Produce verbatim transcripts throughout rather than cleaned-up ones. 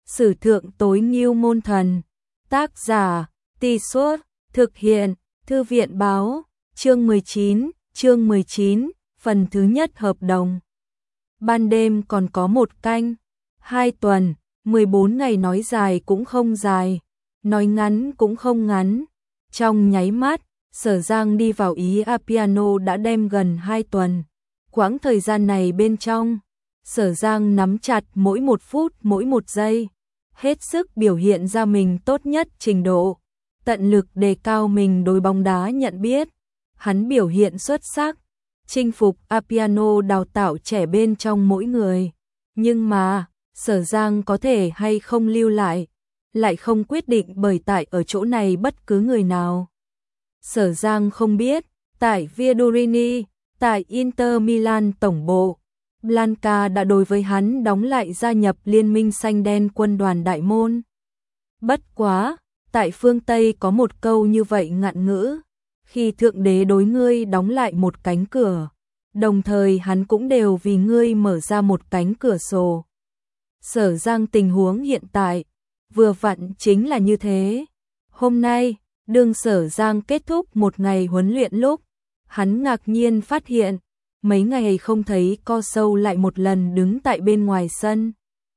Sử thượng tối ngưu môn thần. Tác giả, Tì Suốt, thực hiện, Thư viện báo, chương mười chín, chương mười chín, phần thứ nhất hợp đồng. Ban đêm còn có một canh, hai tuần, mười bốn ngày nói dài cũng không dài, nói ngắn cũng không ngắn. Trong nháy mắt, Sở Giang đi vào ý Appiano đã đem gần hai tuần. Quãng thời gian này bên trong, Sở Giang nắm chặt mỗi một phút mỗi một giây, hết sức biểu hiện ra mình tốt nhất trình độ, tận lực đề cao mình đối bóng đá nhận biết. Hắn biểu hiện xuất sắc, chinh phục Appiano đào tạo trẻ bên trong mỗi người. Nhưng mà, Sở Giang có thể hay không lưu lại, lại không quyết định bởi tại ở chỗ này bất cứ người nào. Sở Giang không biết, tại Viadorini, tại Inter Milan tổng bộ, Blanca đã đối với hắn đóng lại gia nhập liên minh xanh đen quân đoàn đại môn. Bất quá, tại phương Tây có một câu như vậy ngạn ngữ, khi thượng đế đối ngươi đóng lại một cánh cửa, đồng thời hắn cũng đều vì ngươi mở ra một cánh cửa sổ. Sở Giang tình huống hiện tại, vừa vặn chính là như thế. Hôm nay, đương Sở Giang kết thúc một ngày huấn luyện lúc, hắn ngạc nhiên phát hiện, mấy ngày không thấy Co Sâu lại một lần đứng tại bên ngoài sân.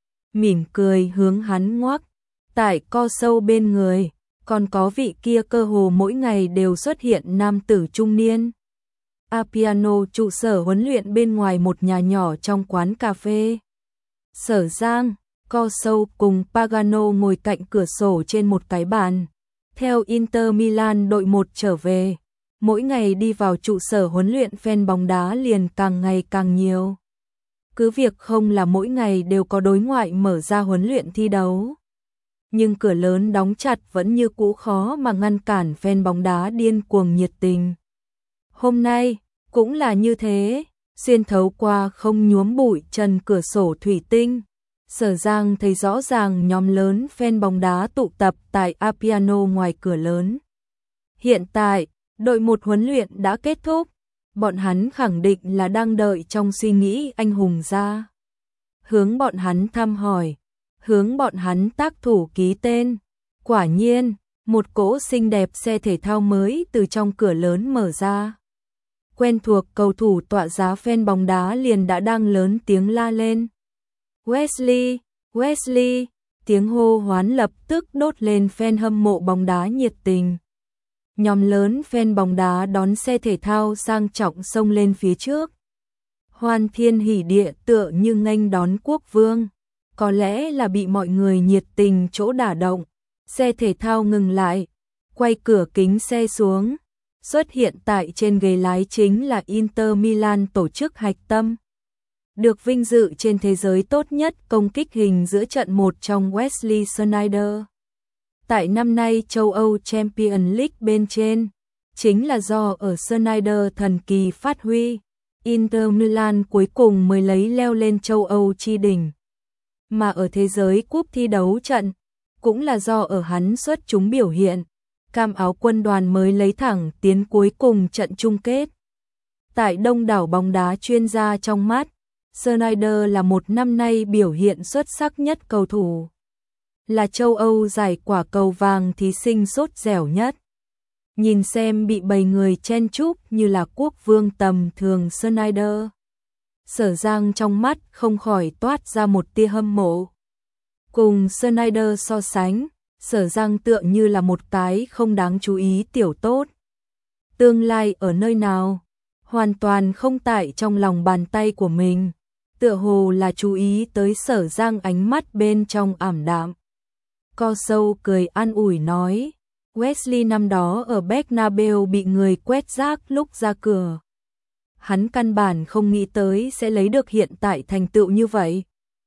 Mỉm cười hướng hắn ngoắc, tại Co Sâu bên người, còn có vị kia cơ hồ mỗi ngày đều xuất hiện nam tử trung niên. Appiano trụ sở huấn luyện bên ngoài một nhà nhỏ trong quán cà phê. Sở Giang, Co Sâu cùng Pagano ngồi cạnh cửa sổ trên một cái bàn. Theo Inter Milan đội một trở về, mỗi ngày đi vào trụ sở huấn luyện fan bóng đá liền càng ngày càng nhiều. Cứ việc không là mỗi ngày đều có đối ngoại mở ra huấn luyện thi đấu, nhưng cửa lớn đóng chặt vẫn như cũ khó mà ngăn cản fan bóng đá điên cuồng nhiệt tình. Hôm nay, cũng là như thế, xuyên thấu qua không nhuốm bụi trần cửa sổ thủy tinh, Sở Giang thấy rõ ràng nhóm lớn fan bóng đá tụ tập tại Appiano ngoài cửa lớn. Hiện tại, đội một huấn luyện đã kết thúc, bọn hắn khẳng định là đang đợi trong suy nghĩ anh hùng ra. Hướng bọn hắn thăm hỏi, hướng bọn hắn tác thủ ký tên. Quả nhiên, một cỗ xinh đẹp xe thể thao mới từ trong cửa lớn mở ra. Quen thuộc cầu thủ tọa giá fan bóng đá liền đã đang lớn tiếng la lên. Wesley, Wesley, tiếng hô hoán lập tức đốt lên fan hâm mộ bóng đá nhiệt tình. Nhóm lớn fan bóng đá đón xe thể thao sang trọng xông lên phía trước. Hoan thiên hỉ địa tựa như nghênh đón quốc vương. Có lẽ là bị mọi người nhiệt tình chỗ đả động, xe thể thao ngừng lại, quay cửa kính xe xuống. Xuất hiện tại trên ghế lái chính là Inter Milan tổ chức hạch tâm. Được vinh dự trên thế giới tốt nhất công kích hình giữa trận một trong Wesley Sneijder. Tại năm nay châu Âu Champions League bên trên, chính là do ở Sneijder thần kỳ phát huy, Inter Milan cuối cùng mới lấy leo lên châu Âu chi đỉnh. Mà ở thế giới cúp thi đấu trận, cũng là do ở hắn xuất chúng biểu hiện, cam áo quân đoàn mới lấy thẳng tiến cuối cùng trận chung kết. Tại đông đảo bóng đá chuyên gia trong mắt, Sneijder là một năm nay biểu hiện xuất sắc nhất cầu thủ. Là châu Âu giải quả cầu vàng thí sinh sốt dẻo nhất. Nhìn xem bị bầy người chen chúc như là quốc vương tầm thường Sneijder. Sở Giang trong mắt không khỏi toát ra một tia hâm mộ. Cùng Sneijder so sánh, Sở Giang tựa như là một cái không đáng chú ý tiểu tốt. Tương lai ở nơi nào? Hoàn toàn không tại trong lòng bàn tay của mình. Tựa hồ là chú ý tới Sở Giang ánh mắt bên trong ảm đạm. Co Sâu cười an ủi nói, Wesley năm đó ở Bernabeu bị người quét rác lúc ra cửa. Hắn căn bản không nghĩ tới sẽ lấy được hiện tại thành tựu như vậy.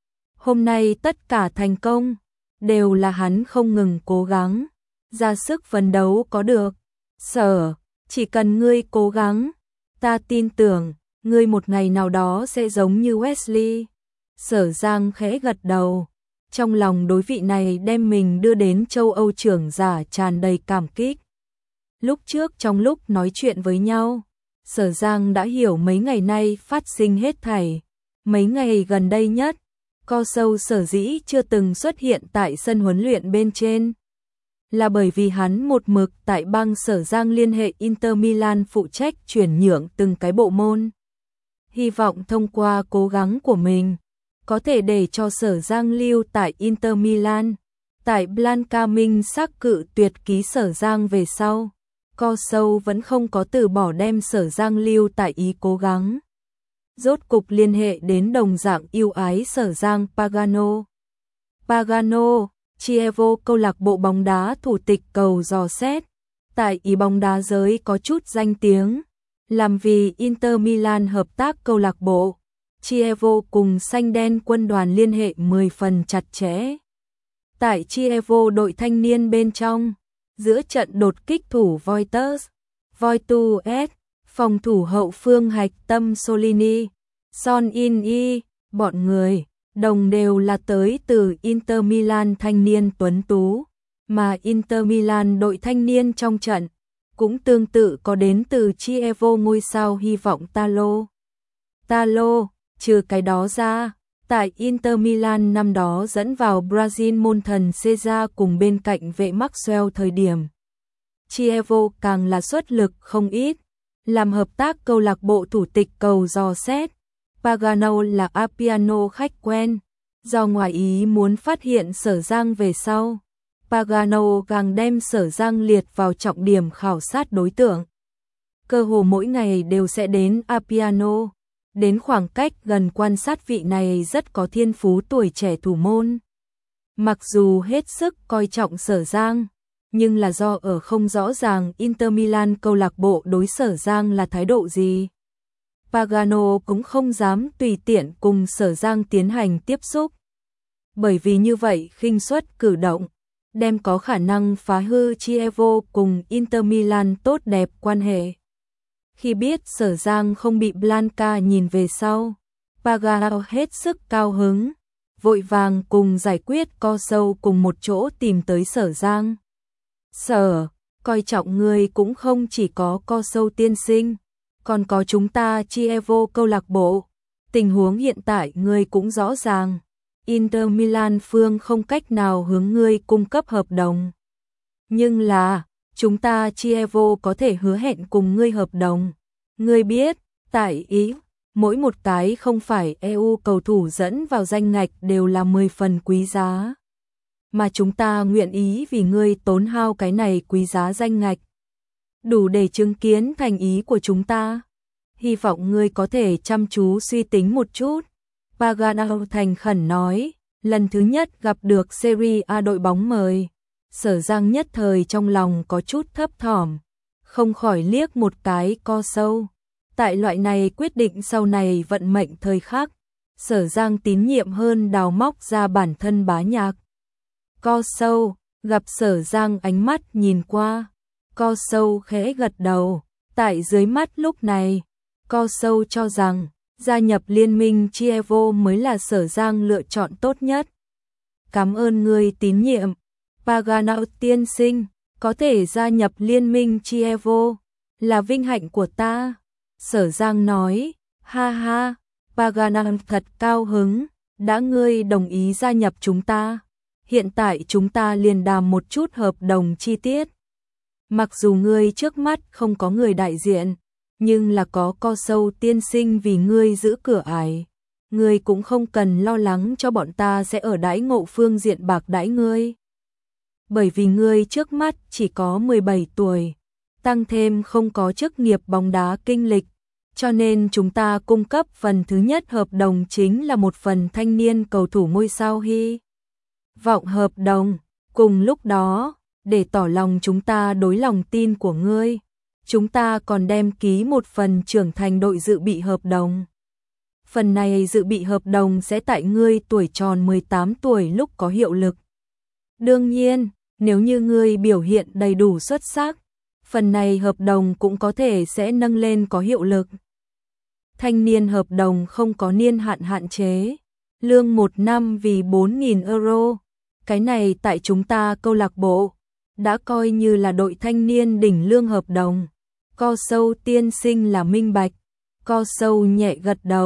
Hôm nay tất cả thành công, đều là hắn không ngừng cố gắng, ra sức phấn đấu có được. Sở, chỉ cần ngươi cố gắng, ta tin tưởng, ngươi một ngày nào đó sẽ giống như Wesley. Sở Giang khẽ gật đầu, trong lòng đối vị này đem mình đưa đến châu Âu trưởng giả tràn đầy cảm kích. Lúc trước trong lúc nói chuyện với nhau, Sở Giang đã hiểu mấy ngày nay phát sinh hết thảy. Mấy ngày gần đây nhất, Co Sâu sở dĩ chưa từng xuất hiện tại sân huấn luyện bên trên là bởi vì hắn một mực tại bang Sở Giang liên hệ Inter Milan phụ trách chuyển nhượng từng cái bộ môn. Hy vọng thông qua cố gắng của mình, có thể để cho Sở Giang lưu tại Inter Milan. Tại Blanca Minh xác cự tuyệt ký Sở Giang về sau, Co Sâu vẫn không có từ bỏ đem Sở Giang lưu tại Ý cố gắng. Rốt cục liên hệ đến đồng dạng yêu ái Sở Giang Pagano. Pagano, Chievo câu lạc bộ bóng đá thủ tịch cầu dò xét, tại Ý bóng đá giới có chút danh tiếng, làm vì Inter Milan hợp tác câu lạc bộ. Chievo cùng xanh đen quân đoàn liên hệ mười phần chặt chẽ. Tại Chievo đội thanh niên bên trong, giữa trận đột kích thủ Voitus, Voitus, phòng thủ hậu phương hạch tâm Solini, Son In-i, bọn người, đồng đều là tới từ Inter Milan thanh niên tuấn tú, mà Inter Milan đội thanh niên trong trận, cũng tương tự có đến từ Chievo ngôi sao hy vọng Talo. Talo, trừ cái đó ra, tại Inter Milan năm đó dẫn vào Brazil môn thần Cesar cùng bên cạnh vệ Maxwell thời điểm. Chievo càng là xuất lực không ít, làm hợp tác câu lạc bộ thủ tịch cầu dò xét. Pagano là Appiano khách quen, do ngoài ý muốn phát hiện Sở Giang về sau. Pagano càng đem Sở Giang liệt vào trọng điểm khảo sát đối tượng. Cơ hồ mỗi ngày đều sẽ đến Appiano, đến khoảng cách gần quan sát vị này rất có thiên phú tuổi trẻ thủ môn. Mặc dù hết sức coi trọng Sở Giang, nhưng là do ở không rõ ràng Inter Milan câu lạc bộ đối Sở Giang là thái độ gì. Pagano cũng không dám tùy tiện cùng Sở Giang tiến hành tiếp xúc. Bởi vì như vậy khinh suất cử động, đem có khả năng phá hư Chievo cùng Inter Milan tốt đẹp quan hệ. Khi biết Sở Giang không bị Blanca nhìn về sau, Pagano hết sức cao hứng, vội vàng cùng giải quyết Co Sâu cùng một chỗ tìm tới Sở Giang. Sở, coi trọng người cũng không chỉ có Co Sâu tiên sinh, còn có chúng ta Chievo câu lạc bộ. Tình huống hiện tại ngươi cũng rõ ràng, Inter Milan phương không cách nào hướng ngươi cung cấp hợp đồng. Nhưng là, chúng ta Chievo có thể hứa hẹn cùng ngươi hợp đồng. Ngươi biết, tại Ý, mỗi một cái không phải e u cầu thủ dẫn vào danh ngạch đều là mười phần quý giá. Mà chúng ta nguyện ý vì ngươi tốn hao cái này quý giá danh ngạch, đủ để chứng kiến thành ý của chúng ta. Hy vọng ngươi có thể chăm chú suy tính một chút. Pagano thành khẩn nói, lần thứ nhất gặp được Serie A đội bóng mời, Sở Giang nhất thời trong lòng có chút thấp thỏm, không khỏi liếc một cái Co Sâu. Tại loại này quyết định sau này vận mệnh thời khắc, Sở Giang tín nhiệm hơn đào móc ra bản thân bá nhạc. Co Sâu, gặp Sở Giang ánh mắt nhìn qua, Co Sâu khẽ gật đầu, tại dưới mắt lúc này, Co Sâu cho rằng, gia nhập liên minh Chievo mới là Sở Giang lựa chọn tốt nhất. Cảm ơn người tín nhiệm, Pagano tiên sinh, có thể gia nhập liên minh Chievo, là vinh hạnh của ta. Sở Giang nói, ha ha, Pagano thật cao hứng, đã ngươi đồng ý gia nhập chúng ta. Hiện tại chúng ta liền đàm một chút hợp đồng chi tiết. Mặc dù ngươi trước mắt không có người đại diện, nhưng là có Co Sâu tiên sinh vì ngươi giữ cửa ải. Ngươi cũng không cần lo lắng cho bọn ta sẽ ở đãi ngộ phương diện bạc đãi ngươi. Bởi vì ngươi trước mắt chỉ có mười bảy tuổi, tăng thêm không có chức nghiệp bóng đá kinh lịch, cho nên chúng ta cung cấp phần thứ nhất hợp đồng chính là một phần thanh niên cầu thủ ngôi sao hy vọng hợp đồng. Cùng lúc đó, để tỏ lòng chúng ta đối lòng tin của ngươi, chúng ta còn đem ký một phần trưởng thành đội dự bị hợp đồng. Phần này dự bị hợp đồng sẽ tại ngươi tuổi tròn mười tám tuổi lúc có hiệu lực. Đương nhiên, nếu như ngươi biểu hiện đầy đủ xuất sắc, phần này hợp đồng cũng có thể sẽ nâng lên có hiệu lực. Thanh niên hợp đồng không có niên hạn hạn chế, lương một năm vì bốn nghìn euro. Cái này tại chúng ta câu lạc bộ đã coi như là đội thanh niên đỉnh lương hợp đồng. Co Sâu tiên sinh là minh bạch. Co Sâu nhẹ gật đầu,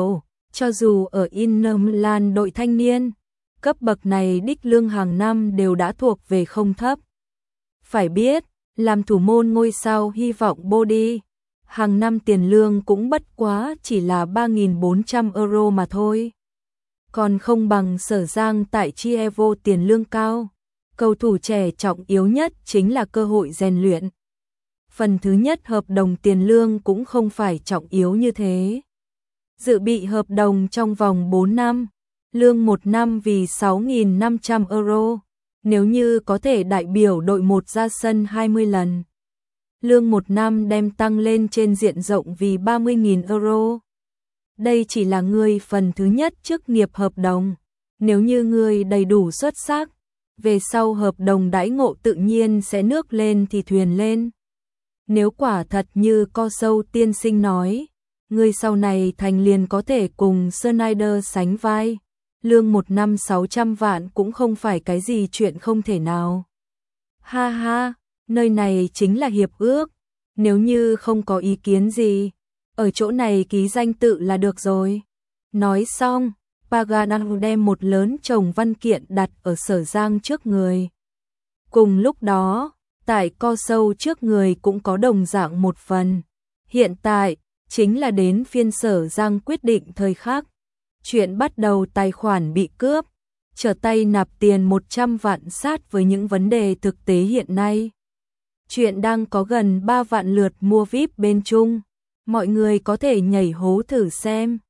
Cho dù ở Inter Milan đội thanh niên, cấp bậc này đích lương hàng năm đều đã thuộc về không thấp. Phải biết, làm thủ môn ngôi sao hy vọng Body, hàng năm tiền lương cũng bất quá chỉ là ba nghìn bốn trăm euro mà thôi. Còn không bằng Sở Giang tại Chievo tiền lương cao. Cầu thủ trẻ trọng yếu nhất chính là cơ hội rèn luyện. Phần thứ nhất hợp đồng tiền lương cũng không phải trọng yếu như thế. Dự bị hợp đồng trong vòng bốn năm, lương một năm vì sáu nghìn năm trăm euro, nếu như có thể đại biểu đội một ra sân hai mươi lần. Lương một năm đem tăng lên trên diện rộng vì ba mươi nghìn euro. Đây chỉ là người phần thứ nhất chức nghiệp hợp đồng. Nếu như người đầy đủ xuất sắc, về sau hợp đồng đãi ngộ tự nhiên sẽ nước lên thì thuyền lên. Nếu quả thật như Co Sâu tiên sinh nói, người sau này thành liền có thể cùng Schneider sánh vai, lương một năm sáu trăm vạn cũng không phải cái gì chuyện không thể nào. Ha ha, nơi này chính là hiệp ước, nếu như không có ý kiến gì, ở chỗ này ký danh tự là được rồi. Nói xong, Pagano đem một lớn chồng văn kiện đặt ở Sở Giang trước người. Cùng lúc đó, tại Co Sâu trước người cũng có đồng dạng một phần. Hiện tại, chính là đến phiên Sở Giang quyết định thời khắc. Chuyện bắt đầu tài khoản bị cướp, trở tay nạp tiền một trăm vạn sát với những vấn đề thực tế hiện nay. Chuyện đang có gần ba vạn lượt mua vi ai pi bên Trung. Mọi người có thể nhảy hố thử xem.